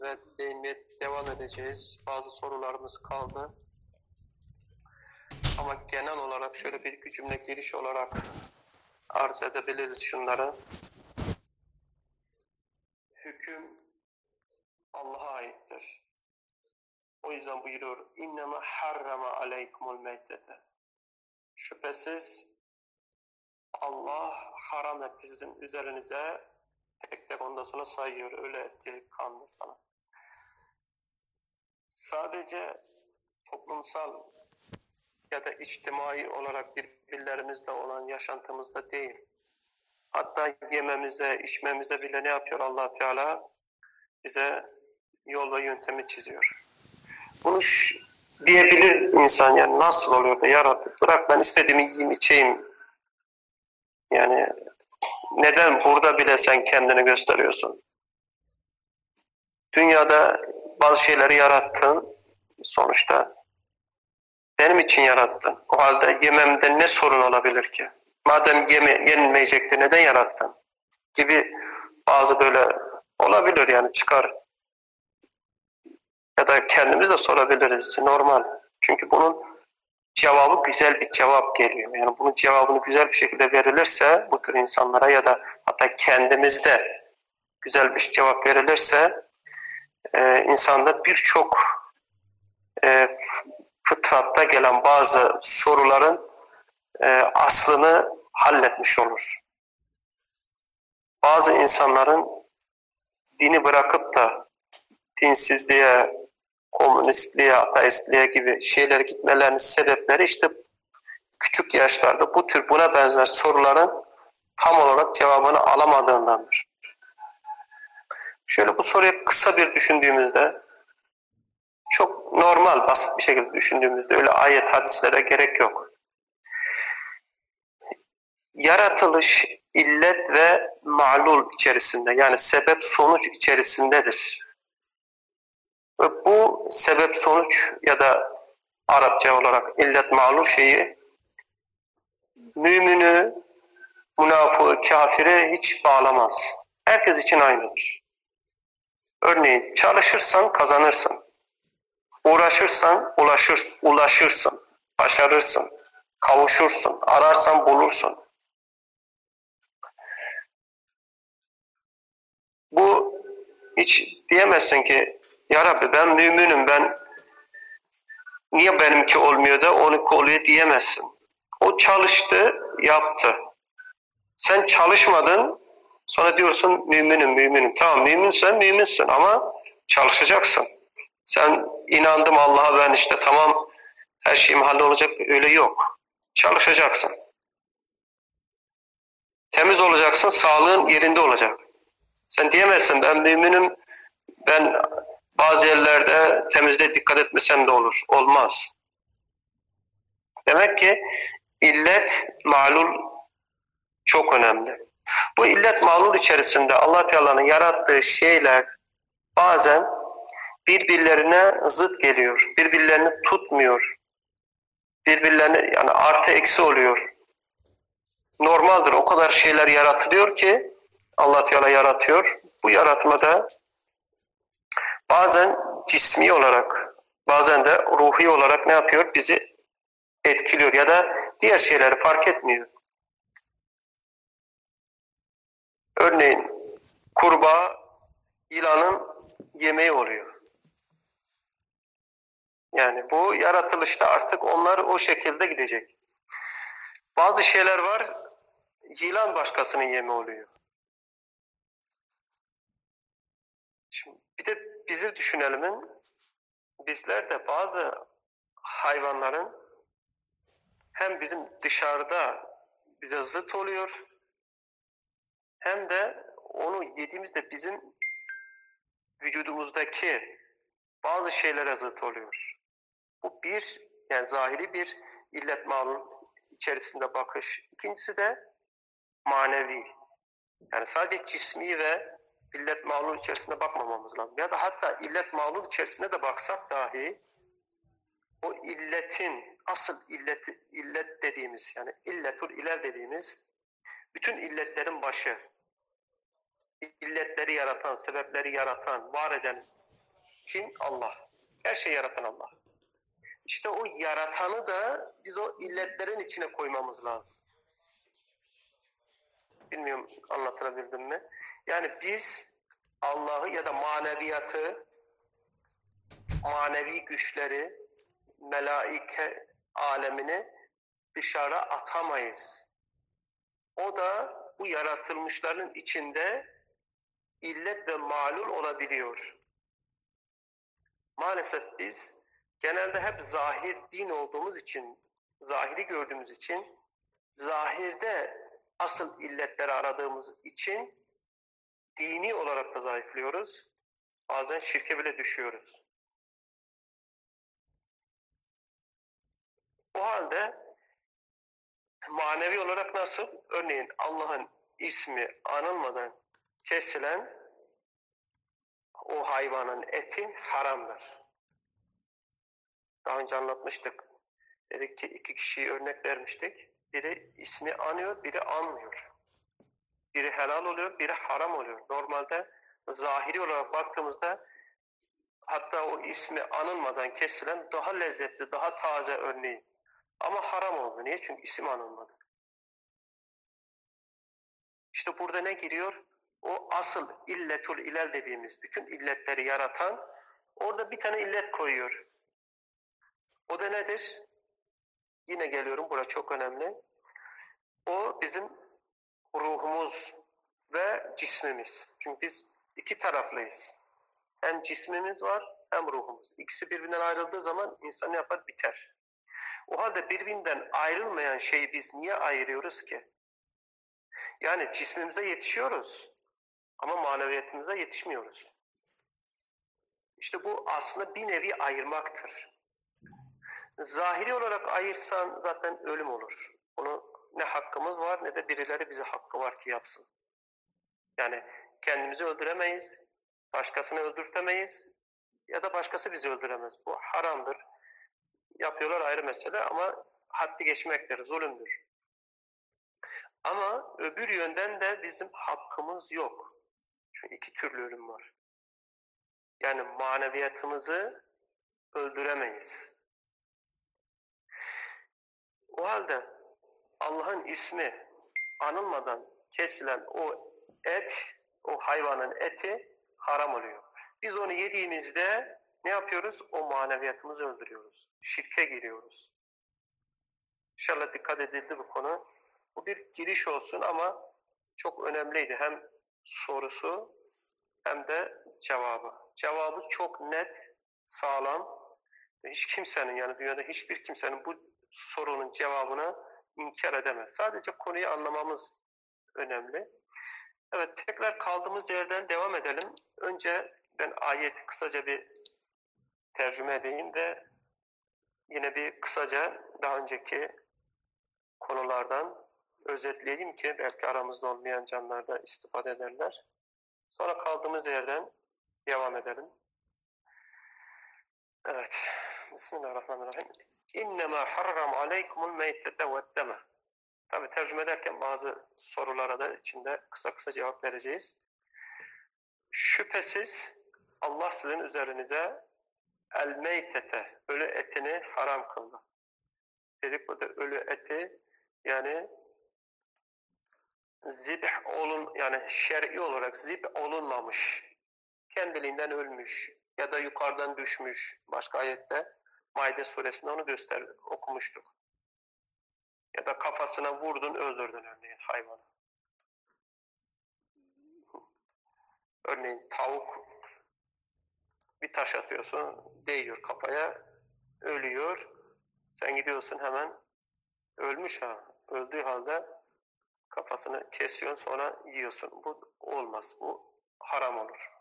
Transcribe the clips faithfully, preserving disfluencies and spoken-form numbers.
ve değinmeye devam edeceğiz. Bazı sorularımız kaldı. Ama genel olarak şöyle bir iki cümle giriş olarak arz edebiliriz şunları. Hüküm Allah'a aittir. O yüzden buyuruyor: İnneme harrama aleykumul meytete. Şüphesiz Allah haram etti sizin üzerinize, tek tek ondan sonra sayıyor. Öyle etti, kandır falan. Sadece toplumsal ya da içtimai olarak birbirlerimizle olan yaşantımızda değil. Hatta yememize, içmemize bile ne yapıyor Allah Teala? Bize yol ve yöntemi çiziyor. Bunu şu, diyebilir insan, yani nasıl oluyor da ya Rabbi bırak ben istediğimi yiyeyim içeyim. Yani neden burada bile sen kendini gösteriyorsun? Dünyada bazı şeyleri yarattın, sonuçta benim için yarattın. O halde yememde ne sorun olabilir ki? Madem yeme, yenilmeyecekti neden yarattın? Gibi bazı böyle olabilir, yani çıkar. Ya da kendimiz de sorabiliriz, normal. Çünkü bunun cevabı güzel bir cevap geliyor. Yani bunun cevabını güzel bir şekilde verilirse bu tür insanlara ya da hatta kendimizde güzel bir cevap verilirse e, insanda birçok e, fıtratta gelen bazı soruların e, aslını halletmiş olur. Bazı insanların dini bırakıp da dinsizliğe, komünistliğe, ateistliğe gibi şeylere gitmelerinin sebepleri işte küçük yaşlarda bu tür buna benzer soruların tam olarak cevabını alamadığındandır. Şöyle bu soruyu kısa bir düşündüğümüzde, çok normal, basit bir şekilde düşündüğümüzde, öyle ayet, hadislere gerek yok. Yaratılış illet ve ma'lul içerisinde, yani sebep sonuç içerisindedir. Ve bu sebep sonuç ya da Arapça olarak illet ma'lul şeyi mümini, münafığı, kafire hiç bağlamaz. Herkes için aynıdır. Örneğin çalışırsan kazanırsın. Uğraşırsan ulaşır, ulaşırsın. Başarırsın. Kavuşursun. Ararsan bulursun. Bu hiç diyemezsin ki ya Rabbi ben müminim, ben niye benimki olmuyor da onunki oluyor diyemezsin. O çalıştı, yaptı. Sen çalışmadın, sonra diyorsun müminim, müminim. Tamam, müminsen müminsin ama çalışacaksın. Sen inandım Allah'a, ben işte tamam her şeyim hallolacak, öyle yok. Çalışacaksın. Temiz olacaksın, sağlığın yerinde olacak. Sen diyemezsin ben müminim, ben bazı yerlerde temizliğe dikkat etmesem de olur. Olmaz. Demek ki illet, malul çok önemli. Bu illet malul içerisinde Allah Teala'nın yarattığı şeyler bazen birbirlerine zıt geliyor. Birbirlerini tutmuyor. Birbirlerine, yani artı eksi oluyor. Normaldir. O kadar şeyler yaratılıyor ki Allah Teala yaratıyor. Bu yaratmada bazen cismi olarak, bazen de ruhi olarak ne yapıyor? Bizi etkiliyor ya da diğer şeyleri fark etmiyor. Örneğin kurbağa yılanın yemeği oluyor. Yani bu yaratılışta artık onlar o şekilde gidecek. Bazı şeyler var, yılan başkasının yemi oluyor. Şimdi bir de bizi düşünelim. Bizler de bazı hayvanların hem bizim dışarıda bize zıt oluyor, hem de onu yediğimizde bizim vücudumuzdaki bazı şeylere zıt oluyor. Bu bir, yani zahiri bir illet malul içerisinde bakış. İkincisi de manevi. Yani sadece cismi ve illet malul içerisinde bakmamamız lazım. Ya da hatta illet malul içerisine de baksak dahi o illetin, asıl illet, illet dediğimiz, yani illetul ilel dediğimiz bütün illetlerin başı, illetleri yaratan, sebepleri yaratan, var eden Kim? Allah. Her şeyi yaratan Allah. İşte o yaratanı da biz o illetlerin içine koymamız lazım. Bilmiyorum anlatabildim mi? Yani biz Allah'ı ya da maneviyatı, manevi güçleri, melaike alemini dışarı atamayız. O da bu yaratılmışların içinde illet ve malul olabiliyor. Maalesef biz genelde hep zahir din olduğumuz için, zahiri gördüğümüz için, zahirde asıl illetleri aradığımız için dini olarak da zayıflıyoruz. Bazen şirke bile düşüyoruz. O halde manevi olarak nasıl? Örneğin Allah'ın ismi anılmadan kesilen o hayvanın eti haramdır. Daha önce anlatmıştık. Dedik ki iki kişiyi örnek vermiştik. Biri ismi anıyor, biri anmıyor. Biri helal oluyor, biri haram oluyor. Normalde zahiri olarak baktığımızda hatta o ismi anılmadan kesilen daha lezzetli, daha taze örneği. Ama haram oldu. Niye? Çünkü isim anılmadı. İşte burada ne giriyor? O asıl illetul ilel dediğimiz bütün illetleri yaratan orada bir tane illet koyuyor. O da nedir? Yine geliyorum, burası çok önemli. O bizim ruhumuz ve cismimiz. Çünkü biz iki taraflıyız. Hem cismimiz var hem ruhumuz. İkisi birbirinden ayrıldığı zaman insan ne yapar? Biter. O halde birbirinden ayrılmayan şeyi biz niye ayırıyoruz ki? Yani cismimize yetişiyoruz ama maneviyatımıza yetişmiyoruz. İşte bu aslında bir nevi ayırmaktır. Zahiri olarak ayırsan zaten ölüm olur. Bunu ne hakkımız var ne de birileri bize hakkı var ki yapsın. Yani kendimizi öldüremeyiz, başkasını öldürtemeyiz ya da başkası bizi öldüremez. Bu haramdır. Yapıyorlar ayrı mesele ama haddi geçmektir, zulümdür. Ama öbür yönden de bizim hakkımız yok. Çünkü iki türlü ölüm var. Yani maneviyatımızı öldüremeyiz. O halde Allah'ın ismi anılmadan kesilen o et, o hayvanın eti haram oluyor. Biz onu yediğimizde ne yapıyoruz? O maneviyatımızı öldürüyoruz. Şirke giriyoruz. İnşallah dikkat edildi bu konu. Bu bir giriş olsun ama çok önemliydi. Hem sorusu hem de cevabı. Cevabı çok net, sağlam. Hiç kimsenin, yani dünyada hiçbir kimsenin bu sorunun cevabını inkar edemez. Sadece konuyu anlamamız önemli. Evet, tekrar kaldığımız yerden devam edelim. Önce ben ayeti kısaca bir tercüme edeyim de yine bir kısaca daha önceki konulardan özetleyeyim ki belki aramızda olmayan canlar da istifade ederler. Sonra kaldığımız yerden devam edelim. Evet. Bismillahirrahmanirrahim. İnnemâ harram aleykumul meytete ve'd-deme. Tabi tercüme ederken bazı sorulara da içinde kısa kısa cevap vereceğiz. Şüphesiz Allah sizin üzerinize el-meytete, ölü etini haram kıldı. Dedik burada ölü eti yani zibh olun, yani şer'i olarak zibh olunmamış, kendiliğinden ölmüş ya da yukarıdan düşmüş. Başka ayette Maide suresinde onu göster okumuştuk. Ya da kafasına vurdun, öldürdün örneğin hayvanı. Örneğin tavuk, bir taş atıyorsun, değiyor kafaya, ölüyor. Sen gidiyorsun hemen, ölmüş ha, öldüğü halde kafasını kesiyorsun, sonra yiyorsun. Bu olmaz, bu haram olur.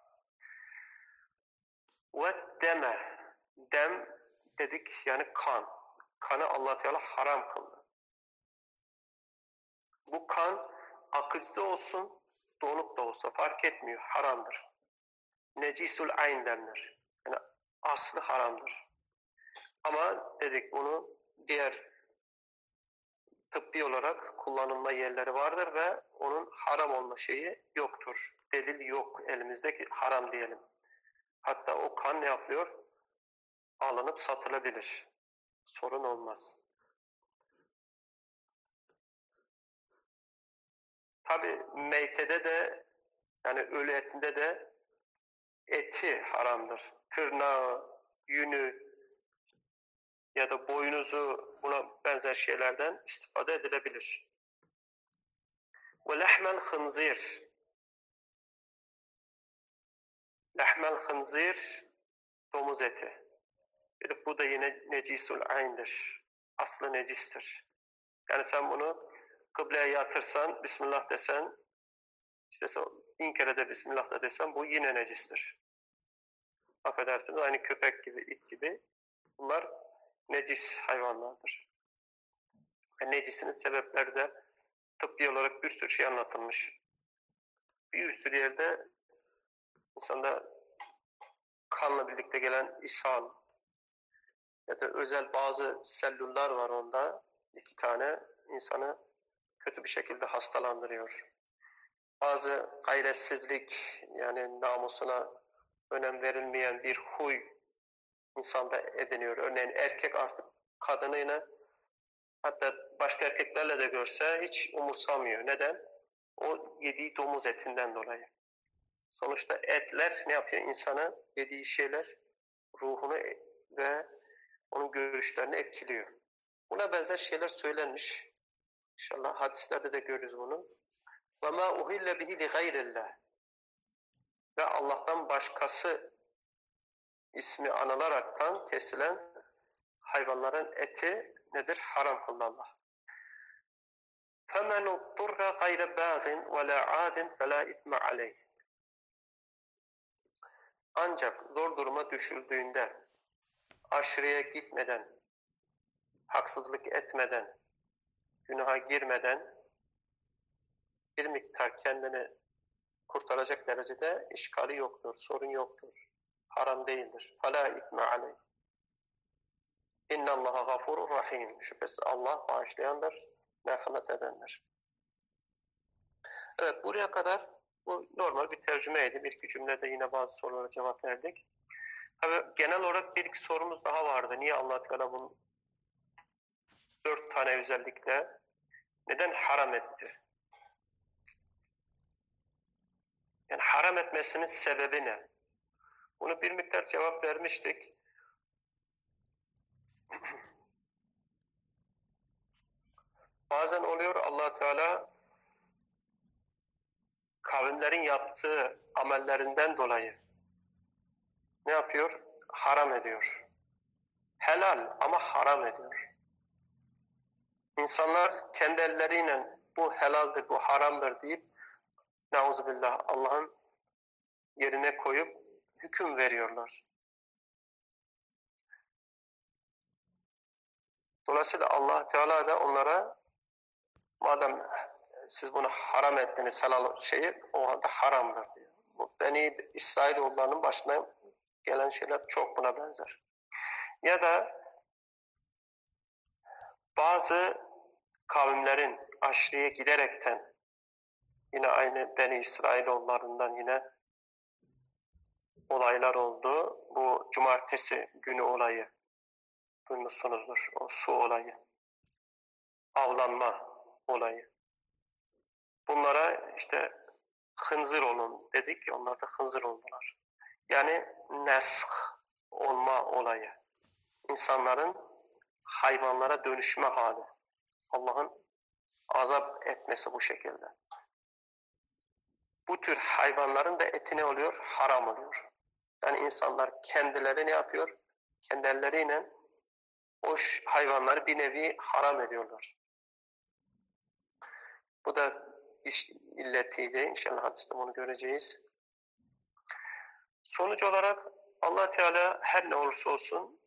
Ve deme, dem dedik yani kan. Kanı Allah Teala haram kıldı. Bu kan akıcı da olsun, donuk da olsa fark etmiyor, haramdır. Necisul ayn denir. Yani aslı haramdır. Ama dedik bunu diğer tıbbi olarak kullanılma yerleri vardır ve onun haram olma şeyi yoktur. Delil yok elimizdeki haram diyelim. Hatta o kan ne yapıyor? Alınıp satılabilir. Sorun olmaz. Tabi meytede de, yani ölü etinde de eti haramdır. Tırnağı, yünü ya da boynuzu, buna benzer şeylerden istifade edilebilir. Ve lehmel hınzir. Lehmel hınzir, domuz eti. Dedik bu da yine necisul ayn'dir. Aslı necistir. Yani sen bunu kıbleye yatırsan, Bismillah desen, işte bin kere de Bismillah da desen bu yine necistir. Affedersiniz, aynı köpek gibi, it gibi. Bunlar necis hayvanlardır. Ve necisinin sebepleri de tıbbi olarak bir sürü şey anlatılmış. Bir sürü yerde insanda kanla birlikte gelen ishal ya da özel bazı sellüller var onda. İki tane insanı kötü bir şekilde hastalandırıyor. Bazı gayretsizlik, yani namusuna önem verilmeyen bir huy insanda ediniyor. Örneğin erkek artık kadınıyla, hatta başka erkeklerle de görse hiç umursamıyor. Neden? O yediği domuz etinden dolayı. Sonuçta etler ne yapıyor? İnsana yediği şeyler ruhunu ve onun görüşlerini etkiliyor. Buna benzer şeyler söylenmiş. İnşallah hadislerde de görürüz bunu. وَمَا اُهِلَّ بِهِ لِغَيْرِ اللّٰهِ Ve Allah'tan başkası ismi anılaraktan kesilen hayvanların eti nedir? Haram kıldı Allah. فَمَنُ اضْطُرَّ غَيْرَ بَاغٍ وَلَا عَادٍ فَلَا اِثْمَ عَلَيْهِ Ancak zor duruma düşüldüğünde, aşırıya gitmeden, haksızlık etmeden, günaha girmeden, bir miktar kendini kurtaracak derecede işgali yoktur, sorun yoktur, haram değildir. فَلَا اِثْمَ عَلَيْهِ اِنَّ اللّٰهَ غَفُورٌ رَحِيمٌ Şüphesiz Allah bağışlayandır, merhamet edendir. Evet, buraya kadar bu normal bir tercümeydi. Bir iki cümlede yine bazı sorulara cevap verdik. Tabii genel olarak bir iki sorumuz daha vardı. Niye Allah Teala bunu dört tane özellikle neden haram etti? Yani haram etmesinin sebebi ne? Bunu bir miktar cevap vermiştik. Bazen oluyor Allah Teala kavimlerin yaptığı amellerinden dolayı ne yapıyor? Haram ediyor. Helal ama haram ediyor. İnsanlar kendi elleriyle bu helaldir, bu haramdır deyip neuzubillah Allah'ın yerine koyup hüküm veriyorlar. Dolayısıyla Allah Teala da onlara madem siz bunu haram ettiniz, helal şeyi, o halde haramdır diyor. Bu Beni İsrailoğullarının başına gelen şeyler çok buna benzer. Ya da bazı kavimlerin aşırıya giderekten, yine aynı Beni İsrailoğullarından yine olaylar oldu. Bu cumartesi günü olayı duymuşsunuzdur. O su olayı. Avlanma olayı. Bunlara işte hınzır olun dedik. Onlar da hınzır oldular. Yani nesh olma olayı. İnsanların hayvanlara dönüşme hali. Allah'ın azap etmesi bu şekilde. Bu tür hayvanların da eti ne oluyor? Haram oluyor. Yani insanlar kendileri ne yapıyor? Kendi elleriyle o hayvanları bir nevi haram ediyorlar. Bu da iş illetiydi. İnşallah hadiste bunu göreceğiz. Sonuç olarak Allah Teala her ne olursa olsun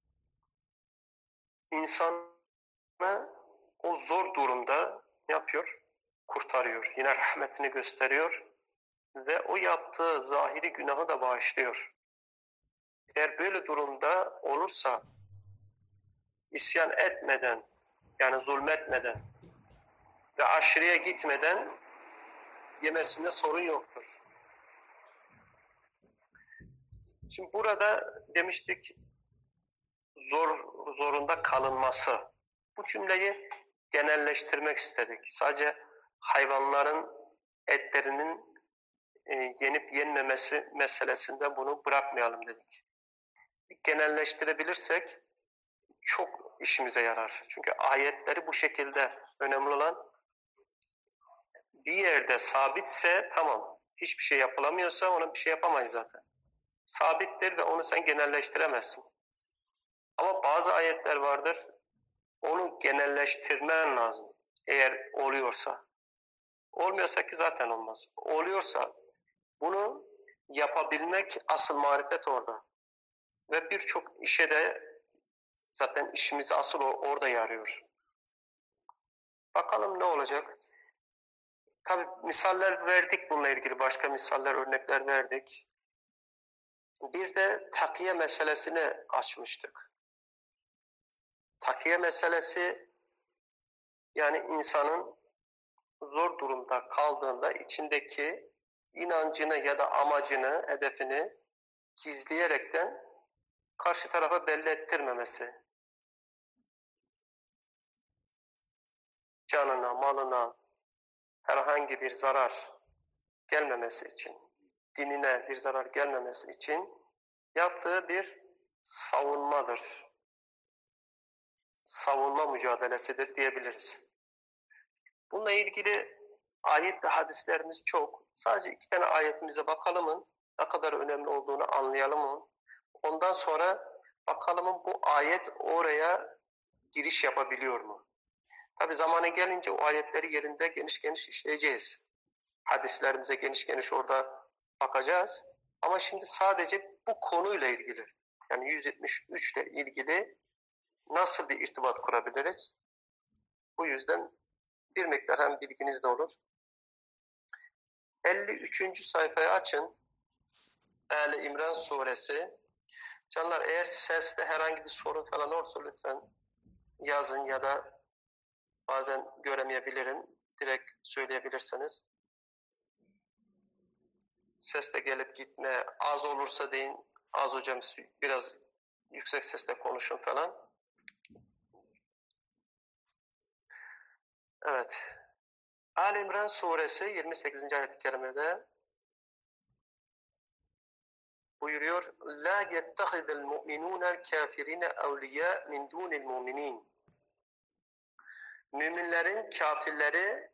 insanı o zor durumda ne yapıyor? Kurtarıyor. Yine rahmetini gösteriyor ve o yaptığı zahiri günahı da bağışlıyor. Eğer böyle durumda olursa isyan etmeden, yani zulmetmeden ve aşırıya gitmeden yemesinde sorun yoktur. Şimdi burada demiştik zor zorunda kalınması. Bu cümleyi genelleştirmek istedik. Sadece hayvanların etlerinin e, yenip yenmemesi meselesinde bunu bırakmayalım dedik. Genelleştirebilirsek çok işimize yarar. Çünkü ayetleri bu şekilde önemli olan bir yerde sabitse tamam. Hiçbir şey yapılamıyorsa ona bir şey yapamayız zaten. Sabittir ve onu sen genelleştiremezsin. Ama bazı ayetler vardır. Onu genelleştirmen lazım. Eğer oluyorsa. Olmuyorsa ki zaten olmaz. Oluyorsa bunu yapabilmek asıl marifet orada. Ve birçok işe de zaten işimiz asıl orada yarıyor. Bakalım ne olacak? Tabii misaller verdik bununla ilgili. Başka misaller, örnekler verdik. Bir de takiye meselesini açmıştık. Takiye meselesi yani insanın zor durumda kaldığında içindeki inancını ya da amacını, hedefini gizleyerekten karşı tarafa belli ettirmemesi. Canına, malına herhangi bir zarar gelmemesi için, dinine bir zarar gelmemesi için yaptığı bir savunmadır. Savunma mücadelesidir diyebiliriz. Bununla ilgili ayet ve hadislerimiz çok. Sadece iki tane ayetimize bakalım, ne kadar önemli olduğunu anlayalım. Ondan sonra bakalım bu ayet oraya giriş yapabiliyor mu? Tabi zamanı gelince o ayetleri yerinde geniş geniş işleyeceğiz. Hadislerimize geniş geniş orada bakacağız. Ama şimdi sadece bu konuyla ilgili, yani yüz yetmiş üç ile ilgili nasıl bir irtibat kurabiliriz? Bu yüzden bir miktar hem bilginiz de olur. elli üçüncü sayfayı açın. Ali İmran suresi. Canlar eğer seste herhangi bir sorun falan olursa lütfen yazın ya da bazen göremeyebilirim. Direkt söyleyebilirsiniz. Seste gelip gitme az olursa deyin. Az hocam biraz yüksek sesle konuşun falan. Evet. Ali İmran suresi yirmi sekizinci ayet-i kerimede buyuruyor. La yettehidel mu'minûnel kâfirine evliyâ min dûnil mu'minîn. Müminlerin kafirleri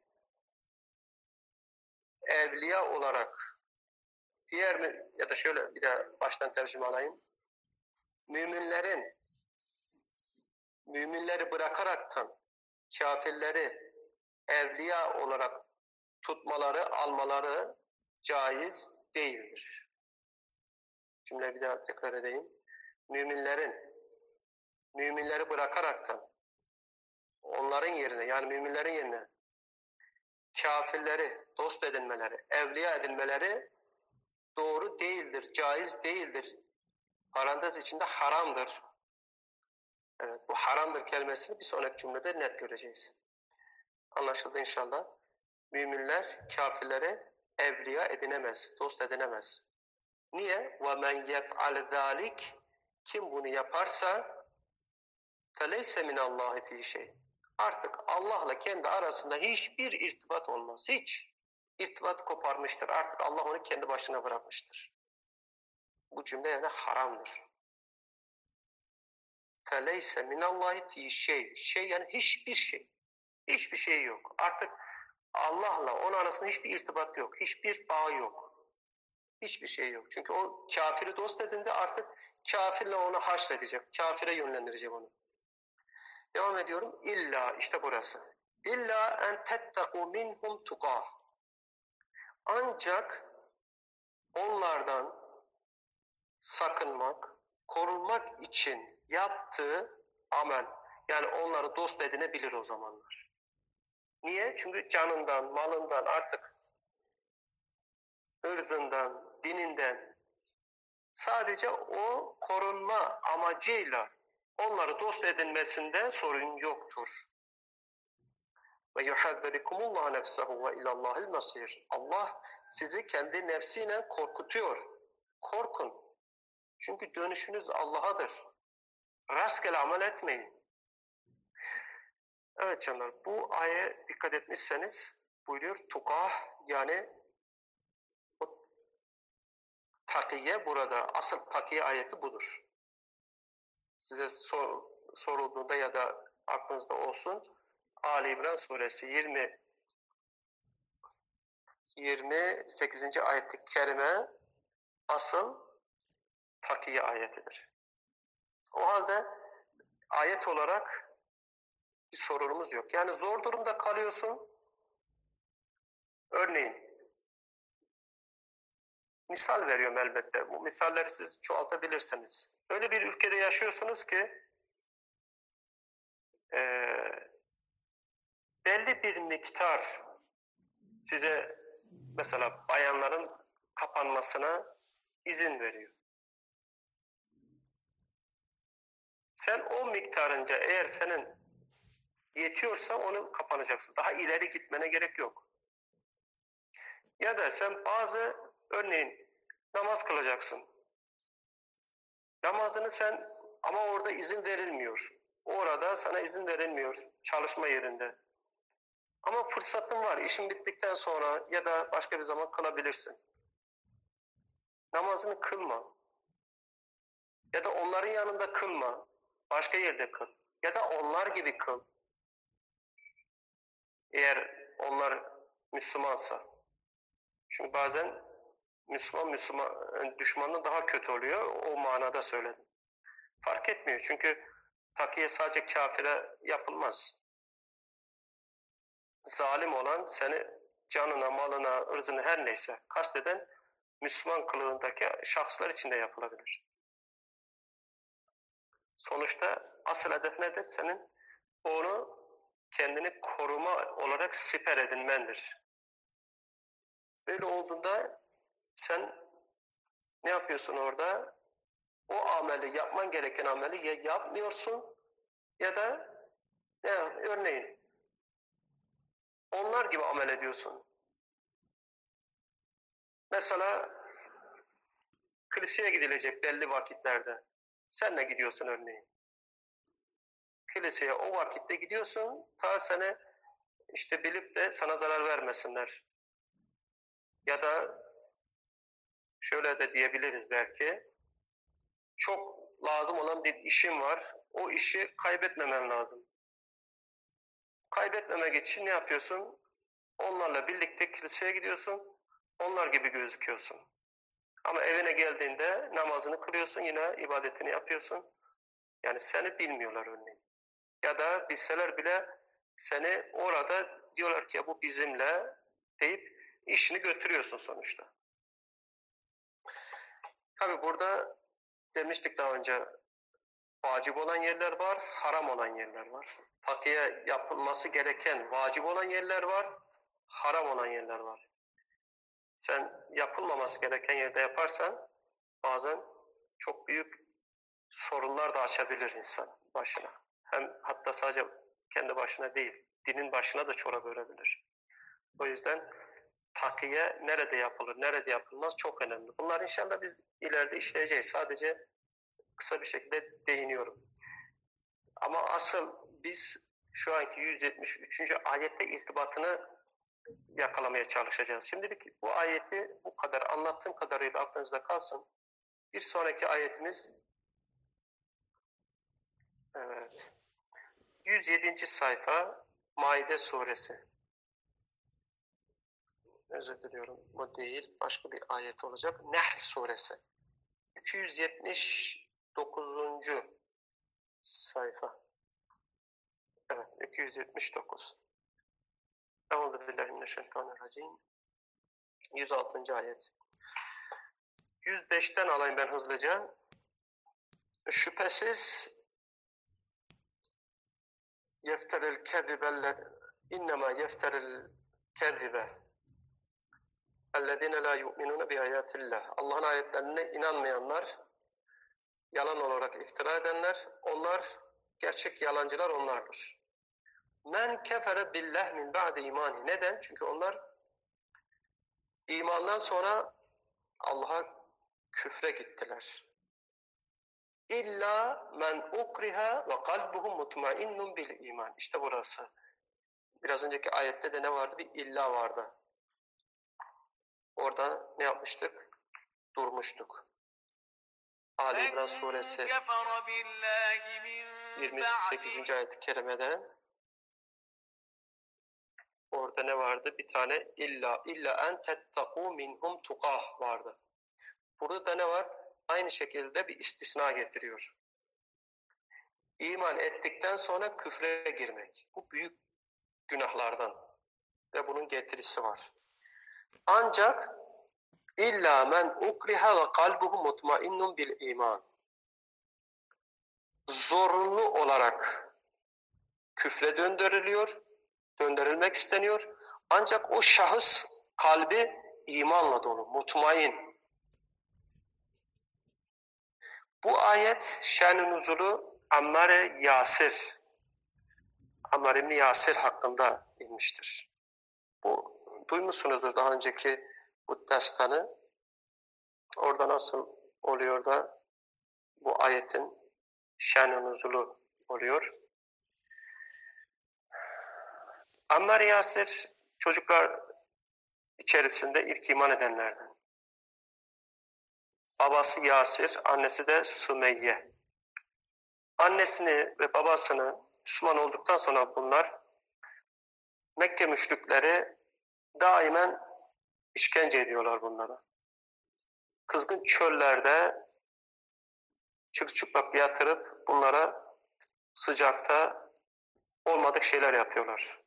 evliya olarak, diğer mi ya da şöyle bir de baştan tercüme alayım. Müminlerin müminleri bırakaraktan kafirleri evliya olarak tutmaları, almaları caiz değildir. Cümleyi bir daha tekrar edeyim. Müminlerin müminleri bırakaraktan onların yerine, yani müminlerin yerine kafirleri dost edinmeleri, evliya edinmeleri doğru değildir, caiz değildir. Parantez içinde haramdır. Evet, bu haramdır kelimesini bir sonraki cümlede net göreceğiz. Anlaşıldı inşallah. Müminler kafirlere evliya edinemez, dost edinemez. Niye? وَمَنْ يَفْعَلْ ذَٰلِكِ Kim bunu yaparsa فَلَيْسَ مِنَ اللّٰهِ فِي شَيْءٍ Artık Allah'la kendi arasında hiçbir irtibat olmaz. Hiç. İrtibat koparmıştır. Artık Allah onu kendi başına bırakmıştır. Bu cümle yani haramdır. فَلَيْسَ مِنَ اللّٰهِ فِي şey. Şey yani hiçbir şey. Hiçbir şey yok. Artık Allah'la onun arasında hiçbir irtibat yok. Hiçbir bağ yok. Hiçbir şey yok. Çünkü o kafiri dost edindi, artık kafirle onu haşredecek. Kafire yönlendirecek onu. Devam ediyorum. İlla işte burası. İlla en tettekû minhum tukâh. Ancak onlardan sakınmak, korunmak için yaptığı amel. Yani onları dost edinebilir o zamanlar. Niye? Çünkü canından, malından, artık ırzından, dininden sadece o korunma amacıyla onları dost edinmesinde sorun yoktur. Ve yuhaddirikumullah nefsehu ve ilallahil masir. Allah sizi kendi nefsiyle korkutuyor. Korkun. Çünkü dönüşünüz Allah'adır. Rastgele amel etmeyin. Evet canlar, bu ayete dikkat etmişseniz buyuruyor tukah, yani o takiye burada. Asıl takiye ayeti budur. Size sor, sorulduğunda ya da aklınızda olsun, Ali İmran suresi yirmi yirmi sekizinci ayet-i kerime asıl takiye ayetidir. O halde ayet olarak bir sorunumuz yok. Yani zor durumda kalıyorsun. Örneğin misal veriyorum elbette. Bu misalleri siz çoğaltabilirsiniz. Öyle bir ülkede yaşıyorsunuz ki e, belli bir miktar size mesela bayanların kapanmasına izin veriyor. Sen o miktarınca eğer senin yetiyorsa onu kapanacaksın. Daha ileri gitmene gerek yok. Ya da sen bazı örneğin namaz kılacaksın. Namazını sen ama orada izin verilmiyor. Orada sana izin verilmiyor çalışma yerinde. Ama fırsatın var. İşin bittikten sonra ya da başka bir zaman kılabilirsin. Namazını kılma. Ya da onların yanında kılma. Başka yerde kıl. Ya da onlar gibi kıl. Eğer onlar Müslümansa. Çünkü bazen Müslüman Müslüman düşmanı daha kötü oluyor. O manada söyledim. Fark etmiyor. Çünkü takiye sadece kafire yapılmaz. Zalim olan seni canına, malına, ırzını her neyse kasteden Müslüman kılığındaki şahıslar için de yapılabilir. Sonuçta asıl hedef nedir? Senin onu kendini koruma olarak siper edinmendir. Böyle olduğunda sen ne yapıyorsun orada? O ameli, yapman gereken ameli ya yapmıyorsun ya da ne, örneğin onlar gibi amel ediyorsun. Mesela kiliseye gidilecek belli vakitlerde. Sen de gidiyorsun örneğin. Kiliseye o vakitte gidiyorsun, ta seni işte bilip de sana zarar vermesinler. Ya da şöyle de diyebiliriz belki, çok lazım olan bir işin var, o işi kaybetmemen lazım. Kaybetmemek için ne yapıyorsun? Onlarla birlikte kiliseye gidiyorsun, onlar gibi gözüküyorsun. Ama evine geldiğinde namazını kılıyorsun, yine ibadetini yapıyorsun. Yani seni bilmiyorlar örneğin. Ya da bilseler bile seni orada diyorlar ki ya bu bizimle deyip işini götürüyorsun sonuçta. Tabi burada demiştik daha önce, vacip olan yerler var, haram olan yerler var. Takiye yapılması gereken vacip olan yerler var, haram olan yerler var. Sen yapılmaması gereken yerde yaparsan bazen çok büyük sorunlar da açabilir insan başına. Hem hatta sadece kendi başına değil, dinin başına da çorap örebilir. O yüzden takiye nerede yapılır, nerede yapılmaz çok önemli. Bunlar inşallah biz ileride işleyeceğiz. Sadece kısa bir şekilde değiniyorum. Ama asıl biz şu anki yüz yetmiş üçüncü ayetle irtibatını yakalamaya çalışacağız. Şimdilik bu ayeti bu kadar anlattığım kadarıyla aklınızda kalsın. Bir sonraki ayetimiz evet, yüz yedinci sayfa Maide suresi. Özür diliyorum. Bu değil. Başka bir ayet olacak. Nehl suresi. iki yüz yetmiş dokuzuncu sayfa. Evet. iki yüz yetmiş dokuz. Euzubillahimineşşeytanirracim. yüz altıncı ayet. yüz beşten alayım ben hızlıca. Şüphesiz yefteril kezibelle innema yefteril kezibe اَلَّذِينَ لَا يُؤْمِنُونَ بِآيَاتِ اللّٰهِ Allah'ın ayetlerine inanmayanlar, yalan olarak iftira edenler, onlar, gerçek yalancılar onlardır. Men kefere billah min ba'de imani. Neden? Çünkü onlar imandan sonra Allah'a küfre gittiler. İlla men ukriha ve kalbuhu mutmainnun bil iman. İşte burası. Biraz önceki ayette de ne vardı? Bir illa vardı. Orada ne yapmıştık? Durmuştuk. Ali İmran suresi yirmi sekizinci ayet-i kerimede orada ne vardı? Bir tane illa illa en tettaku minhum tukah vardı. Burada da ne var? Aynı şekilde bir istisna getiriyor. İman ettikten sonra küfre girmek. Bu büyük günahlardan ve bunun getirisi var. Ancak illa men ukriha ve kalbuhu mutmainnun bil iman. Zorunlu olarak küfre döndürülüyor, döndürülmek isteniyor. Ancak o şahıs kalbi imanla dolu, mutmain. Bu ayet şen-i nuzulu Ammar Yasir, Ammar İbni Yasir hakkında inmiştir. Bu duymuşsunuzdur daha önceki bu destanı. Orada nasıl oluyor da bu ayetin şen-i nuzulu oluyor. Ammar Yasir çocuklar içerisinde ilk iman edenlerden. Babası Yasir, annesi de Sümeyye. Annesini ve babasını Müslüman olduktan sonra bunlar Mekke müşrikleri daimen işkence ediyorlar bunlara. Kızgın çöllerde çırılçıplak yatırıp bunlara sıcakta olmadık şeyler yapıyorlar.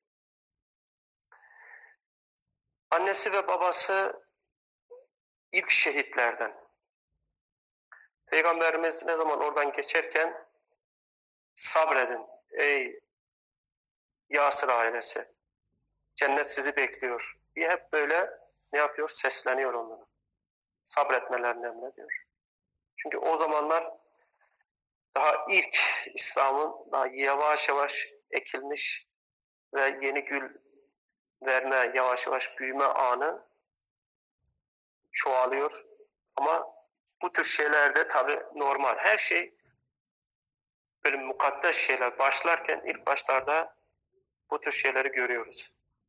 Annesi ve babası ilk şehitlerden. Peygamberimiz ne zaman oradan geçerken sabredin ey Yasir ailesi. Cennet sizi bekliyor diye hep böyle ne yapıyor? Sesleniyor onlara. Sabretmelerini emrediyor. Çünkü o zamanlar daha ilk İslam'ın daha yavaş yavaş ekilmiş ve yeni gül verme, yavaş yavaş büyüme anı çoğalıyor. Ama bu tür şeylerde tabii normal. Her şey böyle mukaddes şeyler başlarken ilk başlarda bu tür şeyleri görüyoruz.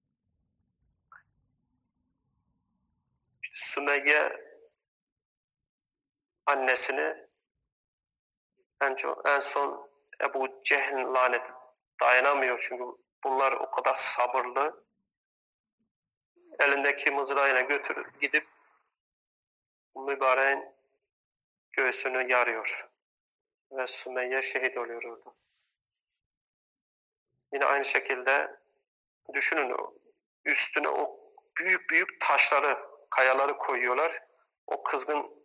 İşte Sümeyye annesini en, çok, en son Ebu Cehil'in laneti dayanamıyor çünkü bunlar o kadar sabırlı. Elindeki mızrağıyla götürüp gidip mübareğin göğsünü yarıyor. Ve Sümeyye şehit oluyor orada. Yine aynı şekilde düşünün üstüne o büyük büyük taşları, kayaları koyuyorlar. O kızgın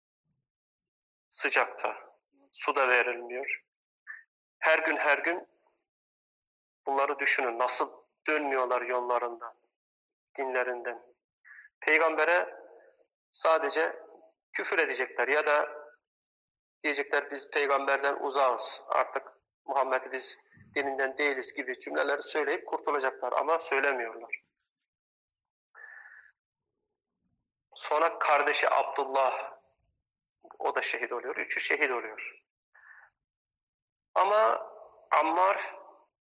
sıcakta. Su da verilmiyor. Her gün her gün bunları düşünün. Nasıl dönmüyorlar yollarından, dinlerinden. Peygambere sadece küfür edecekler ya da diyecekler biz peygamberden uzağız. Artık Muhammed'i biz dininden değiliz gibi cümleleri söyleyip kurtulacaklar ama söylemiyorlar. Sonra kardeşi Abdullah o da şehit oluyor. Üçü şehit oluyor. Ama Ammar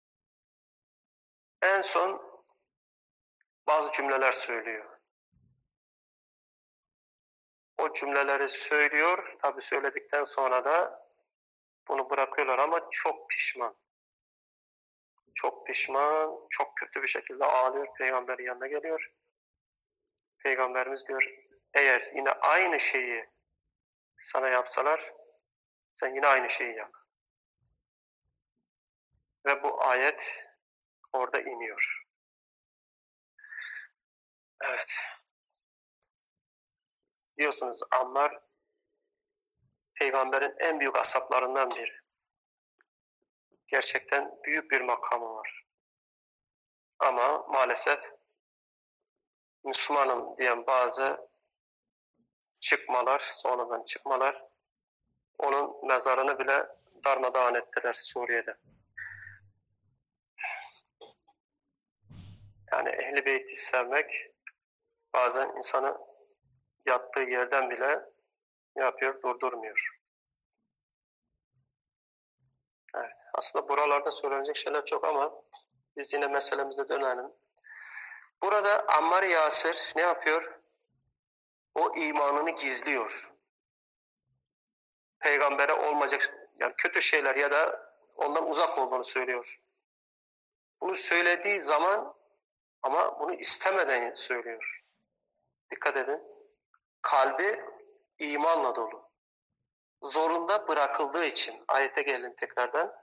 en son bazı cümleler söylüyor. O cümleleri söylüyor. Tabi söyledikten sonra da bunu bırakıyorlar ama çok pişman. Çok pişman, çok kötü bir şekilde ağlıyor. Peygamberin yanına geliyor. Peygamberimiz diyor, eğer yine aynı şeyi sana yapsalar, sen yine aynı şeyi yap. Ve bu ayet orada iniyor. Evet. Diyorsunuz Ammar peygamberin en büyük asaplarından biri. Gerçekten büyük bir makamı var. Ama maalesef Müslümanım diyen bazı çıkmalar, sonradan çıkmalar onun mezarını bile darmadağın ettiler Suriye'de. Yani Ehl-i Beyt'i sevmek bazen insanı yattığı yerden bile ne yapıyor? Durdurmuyor. Aslında buralarda söylenecek şeyler çok ama biz yine meselemize dönelim. Burada Ammar Yasir ne yapıyor? O imanını gizliyor. Peygambere olmayacak yani kötü şeyler ya da ondan uzak olduğunu söylüyor. Bunu söylediği zaman ama bunu istemeden söylüyor. Dikkat edin. Kalbi imanla dolu. Zorunda bırakıldığı için. Ayete gelin tekrardan.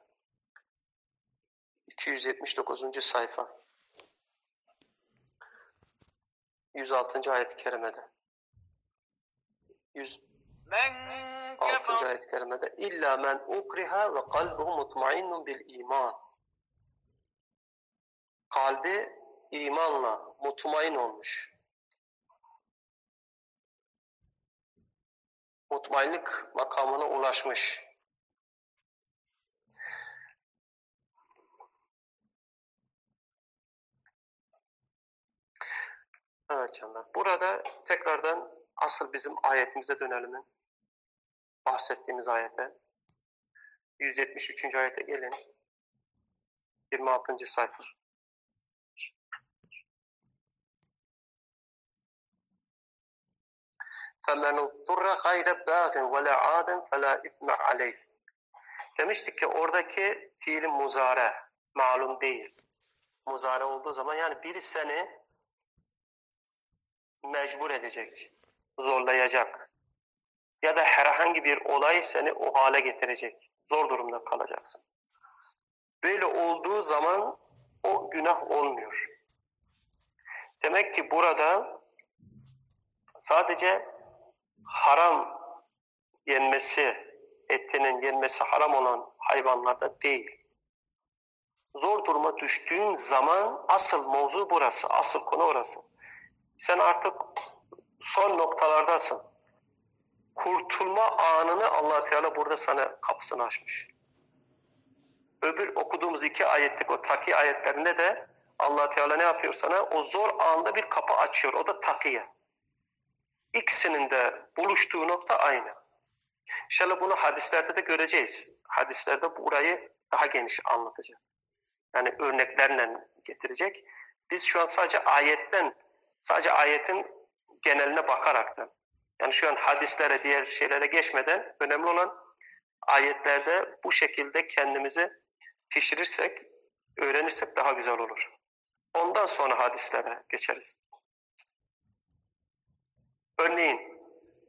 iki yüz yetmiş dokuzuncu sayfa. yüz altıncı ayet-i kerimede. yüz altıncı ayet-i kerimede. İlla men ukriha ve kalbuhu mutmainnun bil iman. Kalbi imanla mutmain olmuş. Mutmainlik makamına ulaşmış. Evet canlar. Burada tekrardan asıl bizim ayetimize dönelim. Bahsettiğimiz ayete. yüz yetmiş üçüncü ayete gelin. yirmi altıncı sayfa. فَمَنْ اُضْطُرَّ غَيْرَ بَاغٍ وَلَا عَادٍ فَلَا اِثْمَ عَلَيْهِ. Demiştik ki oradaki fiil muzare, malum değil. Muzare olduğu zaman yani biri seni mecbur edecek, zorlayacak ya da herhangi bir olay seni o hale getirecek. Zor durumda kalacaksın. Böyle olduğu zaman o günah olmuyor. Demek ki burada sadece haram yenmesi, etinin yenmesi haram olan hayvanlarda değil. Zor duruma düştüğün zaman asıl mevzu burası, asıl konu orası. Sen artık son noktalardasın. Kurtulma anını Allah Teala burada sana kapısını açmış. Öbür okuduğumuz iki ayetlik o taki ayetlerinde de Allah Teala ne yapıyor sana? O zor anda bir kapı açıyor. O da takiye. İkisinin de buluştuğu nokta aynı. İnşallah bunu hadislerde de göreceğiz. Hadislerde burayı daha geniş anlatacak. Yani örneklerle getirecek. Biz şu an sadece ayetten, sadece ayetin geneline bakaraktan, yani şu an hadislere, diğer şeylere geçmeden önemli olan ayetlerde bu şekilde kendimizi pişirirsek, öğrenirsek daha güzel olur. Ondan sonra hadislere geçeriz. Örneğin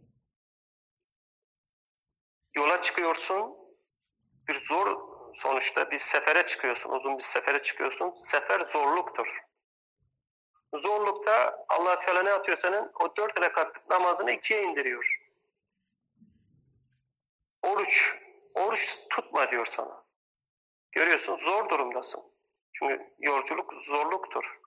yola çıkıyorsun, bir zor sonuçta bir sefere çıkıyorsun, uzun bir sefere çıkıyorsun. Sefer zorluktur. Zorlukta Allah Teala ne yapıyor senin? O dört rekatlık namazını ikiye indiriyor. Oruç, oruç tutma diyor sana. Görüyorsun zor durumdasın. Çünkü yolculuk zorluktur.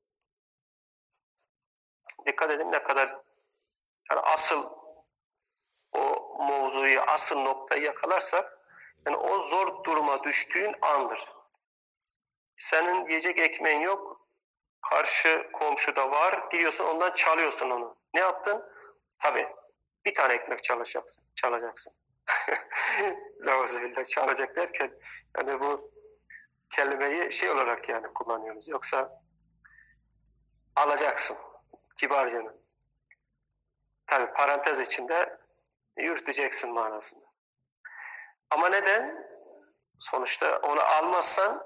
Dikkat edin ne kadar yani asıl o mevzuyu, asıl noktayı yakalarsak yani o zor duruma düştüğün andır. Senin yiyecek ekmeğin yok, karşı komşuda var, gidiyorsun ondan çalıyorsun onu. Ne yaptın? Tabii bir tane ekmek çalacaksın. çalacaksın. Lauzubillah çalacak derken yani bu kelimeyi şey olarak yani kullanıyoruz. Yoksa alacaksın kibarca. Tabii parantez içinde yürüteceksin manasında. Ama neden? Sonuçta onu almazsan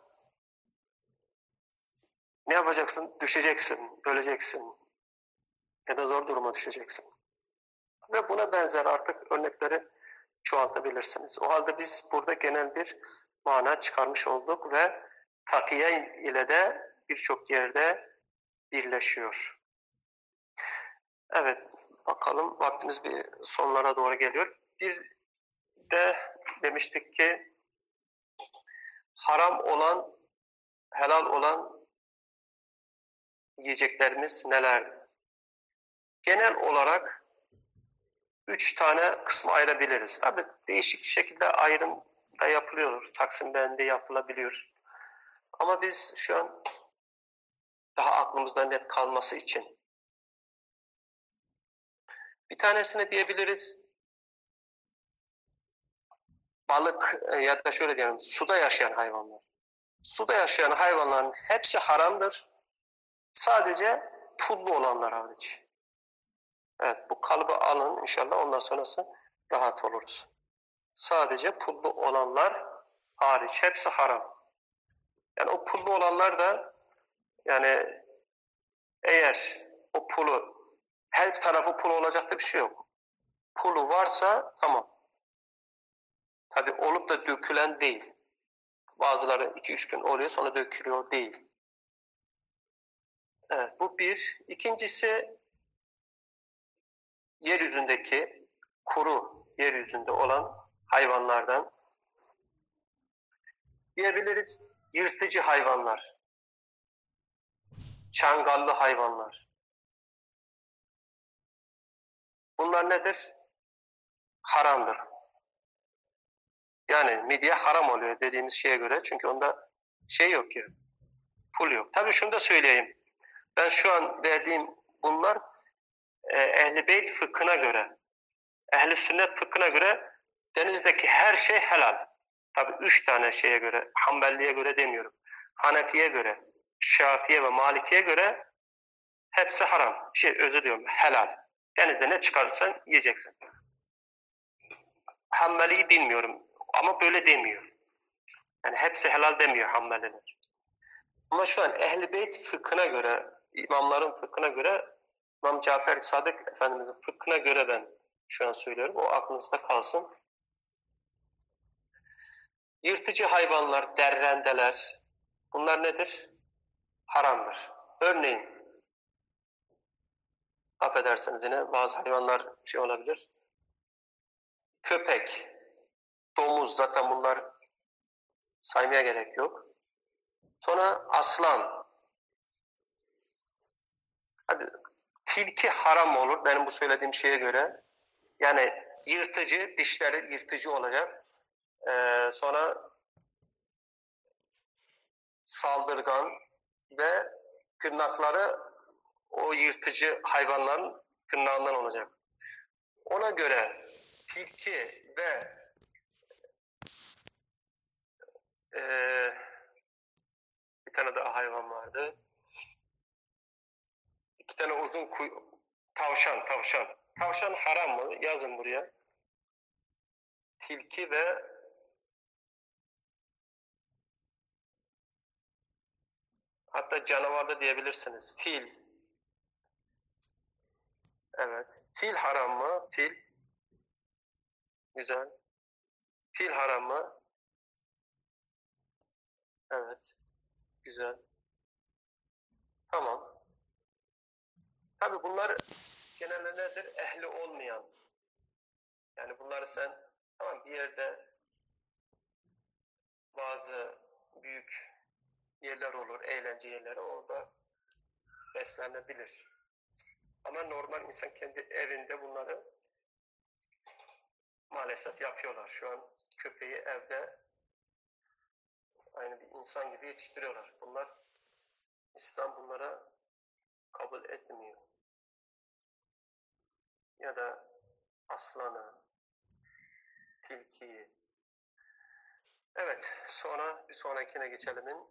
ne yapacaksın? Düşeceksin, öleceksin ya da zor duruma düşeceksin. Ve buna benzer artık örnekleri çoğaltabilirsiniz. O halde biz burada genel bir mana çıkarmış olduk ve takiye ile de birçok yerde birleşiyor. Evet, bakalım vaktimiz bir sonlara doğru geliyor. Bir de demiştik ki haram olan, helal olan yiyeceklerimiz nelerdi? Genel olarak üç tane kısma ayırabiliriz. Tabii değişik şekilde ayrım da yapılıyor. Taksim beğendi yapılabiliyor. Ama biz şu an daha aklımızda net kalması için bir tanesine diyebiliriz balık e, ya da şöyle diyelim, suda yaşayan hayvanlar. Suda yaşayan hayvanların hepsi haramdır. Sadece pullu olanlar hariç. Evet, bu kalıbı alın inşallah, ondan sonrası rahat oluruz. Sadece pullu olanlar hariç hepsi haram. Yani o pullu olanlar da, yani eğer o pulu, her tarafı pul olacak da bir şey yok. Pulu varsa tamam. Tabi olup da dökülen değil. Bazıları iki üç gün oluyor sonra dökülüyor değil. Evet, bu bir. İkincisi, yeryüzündeki kuru, yeryüzünde olan hayvanlardan diyebiliriz yırtıcı hayvanlar, çangallı hayvanlar. Bunlar nedir? Haramdır. Yani midye haram oluyor dediğimiz şeye göre, çünkü onda şey yok ki, pul yok. Tabii şunu da söyleyeyim. Ben şu an verdiğim bunlar e, Ehl-i Beyt fıkhına göre, Ehl-i Sünnet fıkhına göre denizdeki her şey helal. Tabii üç tane şeye göre, Hanbeli'ye göre demiyorum. Hanefi'ye göre, Şafi'ye ve Malik'e göre hepsi haram. Şey, özür diliyorum, helal. Denizde ne çıkarırsan yiyeceksin. Hanbeli'yi bilmiyorum ama böyle demiyor. Yani hepsi helal demiyor Hanbeliler. Ama şu an Ehl-i Beyt fıkhına göre, imamların fıkhına göre, İmam Cafer Sadık Efendimizin fıkhına göre ben şu an söylüyorum. O aklınızda kalsın. Yırtıcı hayvanlar, derrendeler, bunlar nedir? Haramdır. Örneğin, affedersiniz yine bazı hayvanlar şey olabilir. Köpek, domuz, zaten bunlar saymaya gerek yok. Sonra aslan. Hadi, tilki haram olur benim bu söylediğim şeye göre. Yani yırtıcı, dişleri yırtıcı olacak. Ee, sonra saldırgan ve tırnakları o yırtıcı hayvanların tırnağından olacak. Ona göre tilki ve e, bir tane daha hayvan vardı. İki tane uzun kuy... Tavşan, tavşan. Tavşan haram mı? Yazın buraya. Tilki ve hatta canavarda diyebilirsiniz. Fil. Evet. Fil haram mı? Fil. Güzel. Fil haram mı? Evet. Güzel. Tamam. Tabii bunlar genelde nedir? Ehli olmayan. Yani bunları sen tamam bir yerde, bazı büyük yerler olur, eğlence yerleri, orada beslenebilir. Ama normal insan kendi evinde bunları maalesef yapıyorlar. Şu an köpeği evde aynı bir insan gibi yetiştiriyorlar. Bunlar, İslam bunlara kabul etmiyor. Ya da aslanı, tilkiyi. Evet, sonra bir sonrakine geçelim.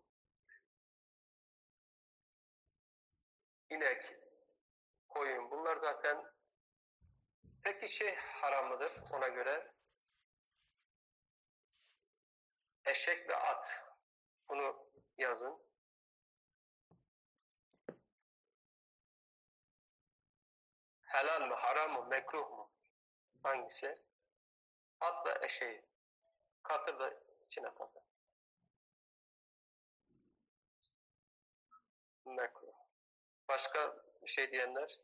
İnek, koyun, bunlar zaten. Peki şey haram mıdır ona göre? Eşek ve at. Bunu yazın. Helal mi, haram mı, mekruh mu? Hangisi? At ve eşeği. Katır da içine katır. Mekruh. Başka bir şey diyenler?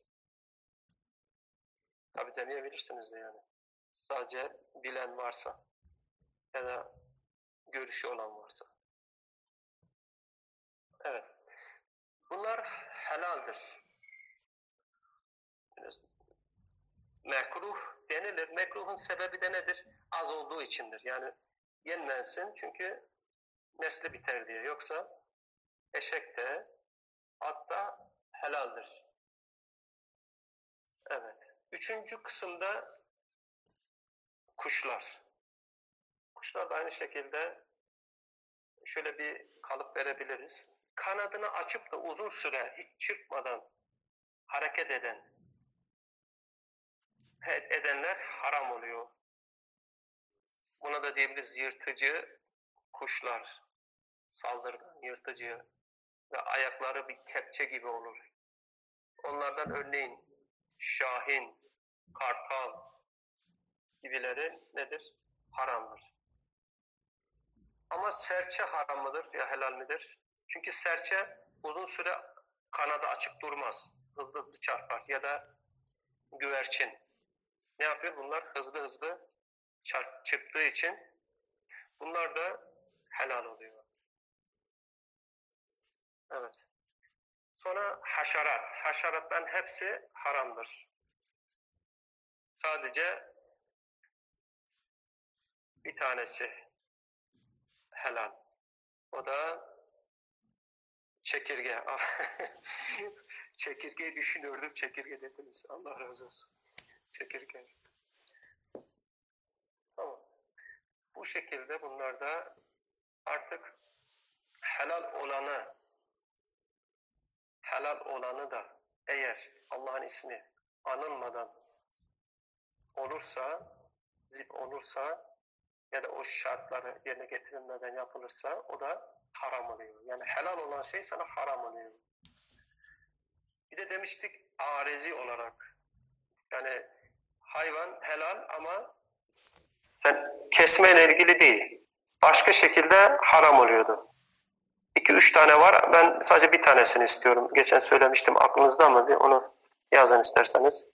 Tabii demeyebilirsiniz de yani. Sadece bilen varsa ya da görüşü olan varsa. Evet. Bunlar helaldir. Mekruh denilir. Mekruhun sebebi de nedir? Az olduğu içindir. Yani yenmesin çünkü nesli biter diye. Yoksa eşek de, at da helaldir. Evet. Üçüncü kısımda kuşlar. Kuşlar da aynı şekilde şöyle bir kalıp verebiliriz. Kanadını açıp da uzun süre hiç çırpmadan hareket eden edenler haram oluyor. Buna da diyebiliriz yırtıcı kuşlar, saldırgan, yırtıcı ve ayakları bir kepçe gibi olur. Onlardan örneğin şahin, kartal gibileri nedir? Haramdır. Ama serçe haram mıdır ya helal midir? Çünkü serçe uzun süre kanadı açık durmaz. Hızlı hızlı çarpar ya da güvercin. Ne yapıyor? Bunlar hızlı hızlı çarp, çırptığı için bunlar da helal oluyor. Evet. Sonra haşerat. Haşeratların hepsi haramdır. Sadece bir tanesi helal. O da çekirge. Çekirgeyi düşünüyordum. Çekirge dediniz. Allah razı olsun. Çekirge. Tamam. Bu şekilde bunlar da artık helal olanı helal olanı da eğer Allah'ın ismi anılmadan olursa, zip olursa ya da o şartları yerine getirilmeden yapılırsa o da haram oluyor. Yani helal olan şey sana haram oluyor. Bir de demiştik arezi olarak. Yani hayvan helal ama sen kesmeyle ilgili değil. Başka şekilde haram oluyordu. İki üç tane var. Ben sadece bir tanesini istiyorum. Geçen söylemiştim aklınızda mı? Bir onu yazın isterseniz.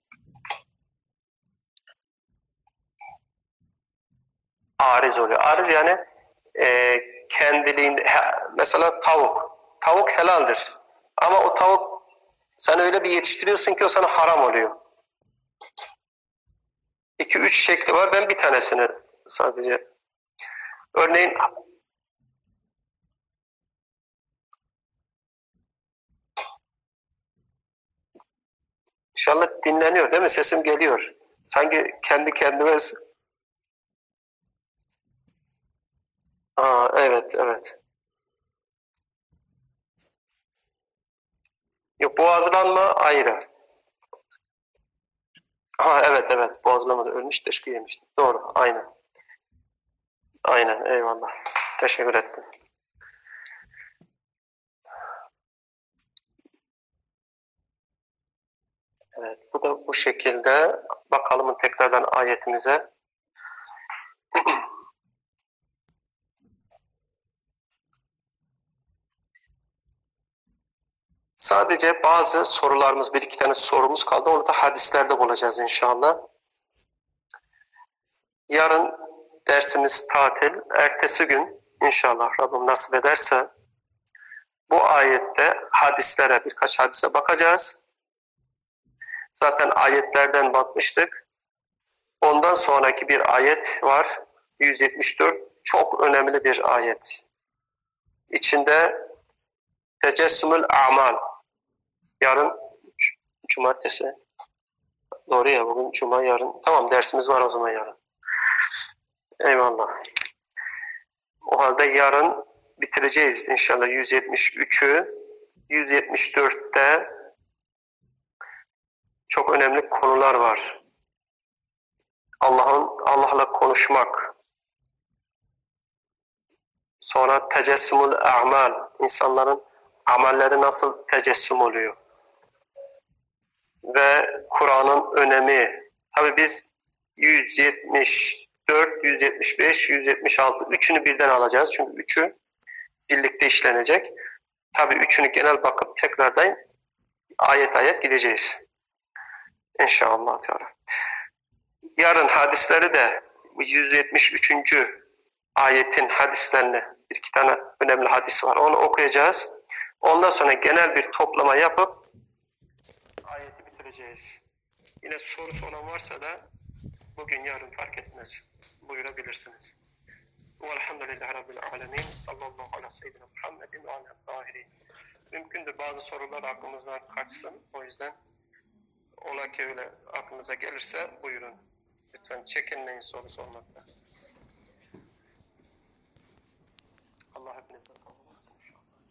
Ariz oluyor. Ariz yani e, kendiliğinde mesela tavuk. Tavuk helaldir. Ama o tavuk sen öyle bir yetiştiriyorsun ki o sana haram oluyor. İki üç şekli var. Ben bir tanesini sadece. Örneğin İnşallah dinleniyor değil mi? Sesim geliyor. Sanki kendi kendime... Aa, evet, evet. Yok, boğazlanma ayrı. Ha, evet, evet. Boğazlama da ölmüş, dışkı yemişti. Doğru, aynen. Aynen, eyvallah. Teşekkür ettim. Evet, bu da bu şekilde. Bakalım tekrardan ayetimize. Sadece bazı sorularımız, bir iki tane sorumuz kaldı. Onu da hadislerde bulacağız inşallah. Yarın dersimiz tatil. Ertesi gün inşallah Rabbim nasip ederse bu ayette hadislere, birkaç hadise bakacağız. Zaten ayetlerden bakmıştık. Ondan sonraki bir ayet var. yüz yetmiş dört çok önemli bir ayet. İçinde tecessümül a'mal. Yarın cumartesi. Doğru ya, bugün cuma, yarın. Tamam, dersimiz var o zaman yarın. Eyvallah. O halde yarın bitireceğiz inşallah yüz yetmiş üçü. yüz yetmiş dörtte çok önemli konular var. Allah'ın Allah'la konuşmak. Sonra tecessümül a'mal. İnsanların amelleri nasıl tecessüm oluyor? Ve Kur'an'ın önemi. Tabii biz yüz yetmiş dört, yüz yetmiş beş, yüz yetmiş altı üçünü birden alacağız. Çünkü üçü birlikte işlenecek. Tabii üçünü genel bakıp tekrardan ayet ayet gideceğiz. İnşallah. Yarın hadisleri de yüz yetmiş üçüncü ayetin hadislerini, bir iki tane önemli hadis var. Onu okuyacağız. Ondan sonra genel bir toplama yapıp ayeti bitireceğiz. Yine sorusu olan varsa da bugün yarın fark etmez. Buyurabilirsiniz. Velhamdülillahi Rabbil alemin. Sallallahu ala seyyidina Muhammedin ve ala tahirin. Mümkündür bazı sorular aklımızdan kaçsın. O yüzden ola ki öyle aklınıza gelirse buyurun. Lütfen çekinmeyin soru sormakta. kalbinizde kalmasın inşallah.